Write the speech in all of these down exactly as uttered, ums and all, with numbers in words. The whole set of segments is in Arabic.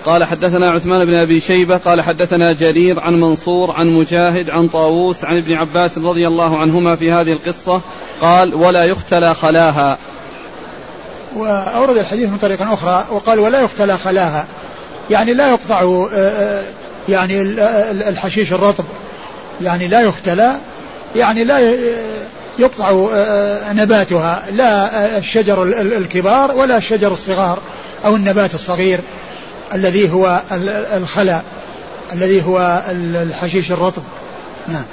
قال حدثنا عثمان بن أبي شيبة قال حدثنا جرير عن منصور عن مجاهد عن طاووس عن ابن عباس رضي الله عنهما في هذه القصة قال ولا يختلى خلاها. وأورد الحديث من طريقة أخرى وقال ولا يختلى خلاها، يعني لا يقطع يعني الحشيش الرطب، يعني لا يختلى يعني لا يقطع نباتها، لا الشجر الكبار ولا الشجر الصغار أو النبات الصغير الذي هو الخلا الذي هو الحشيش الرطب. نعم.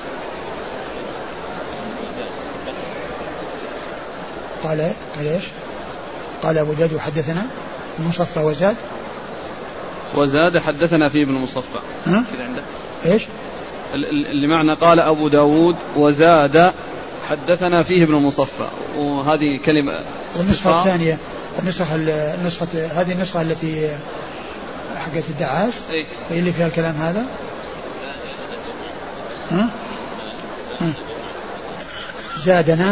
قال قال ايش؟ قال أبو داود حدثنا المصفى وزاد وزاد حدثنا فيه ابن المصفى. ها؟ كذا عندك ايش؟ اللي معنى قال أبو داود وزاد حدثنا فيه ابن المصفى، وهذه كلمة. والنسخة الثانية النسخة النسخة هذه النسخة التي حقت الدعاس إيه؟ اللي فيها الكلام هذا. ها؟ ها؟ زادنا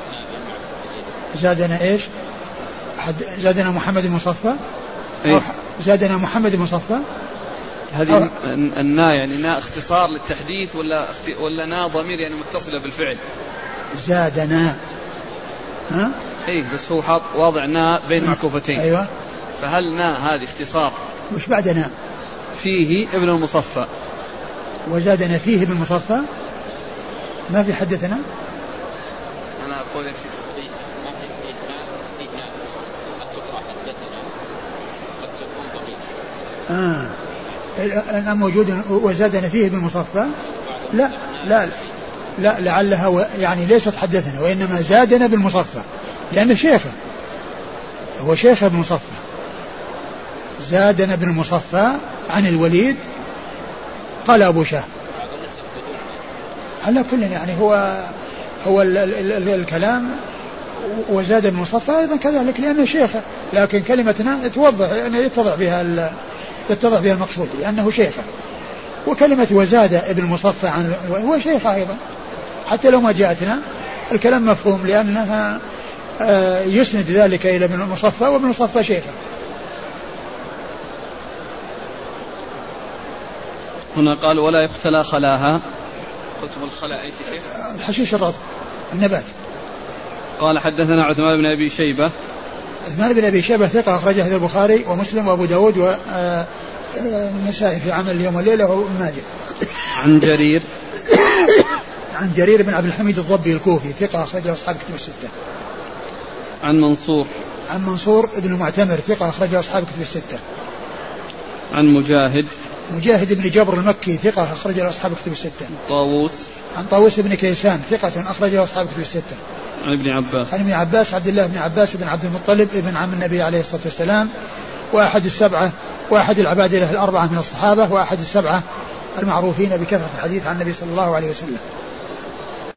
زادنا ايش؟ زادنا محمد المصفى. إيه؟ زادنا محمد المصفى. هذه النا يعني نا اختصار للتحديث ولا ولا نا ضمير يعني متصلة بالفعل؟ زادنا. ها؟ ايه بس هو حاط واضع نا بين معكوفتين. ايوه. فهل نا هذه اختصار؟ وش بعدنا؟ فيه ابن المصفى. وزادنا فيه ابن المصفى. ما في حدثنا. انا اقول يا شيخ ما في فيه فيه قد تقرأ حدثنا قد تكون ضمير. اه الآن موجود وزادنا فيه ابن المصفى. لا لا لا لعلها يعني ليست حدثنا وإنما زادنا بالمصفى لأنه شيخه هو شيخ ابن المصفى. زادنا ابن المصفى عن الوليد قال أبو شاه. على كل يعني هو هو ال ال ال الكلام وزاد ابن المصفى أيضا كذلك لأنه شيخه، لكن كلمتنا توضح يعني يتضح بها يتضح بها المقصود لأنه شيخه. وكلمة وزاد ابن المصفى عن هو شيخه أيضا حتى لو ما جاءتنا الكلام مفهوم لأنها يسند ذلك إلى ابن المصفى وابن المصفى شيخه. هنا قال ولا يختلى خلاها. قلتم الخلاء أي شيء؟ الحشيش الرطب النبات. قال حدثنا عثمان بن أبي شيبة. عثمان بن أبي شيبة ثقة أخرجه البخاري ومسلم وأبو داود والنسائي في عمل اليوم والليلة وابن ماجه. عن جرير عن جرير بن عبد الحميد الضبي الكوفي ثقة أخرجه أصحاب كتب الستة. عن منصور عن منصور بن المعتمر ثقة أخرجه أصحاب كتب الستة. عن مجاهد مجاهد بن جبر المكي ثقة أخرجه أصحاب كتب الستة. طاووس عن طاووس بن كيسان ثقة أخرجه أصحاب كتب الستة. عن ابن عباس عن ابن عباس عبد الله بن عباس بن عبد المطلب ابن عم النبي عليه الصلاة والسلام وأحد السبعة وأحد العبادلة الأربعة من الصحابة وأحد السبعة المعروفين بكثرة الحديث عن النبي صلى الله عليه وسلم.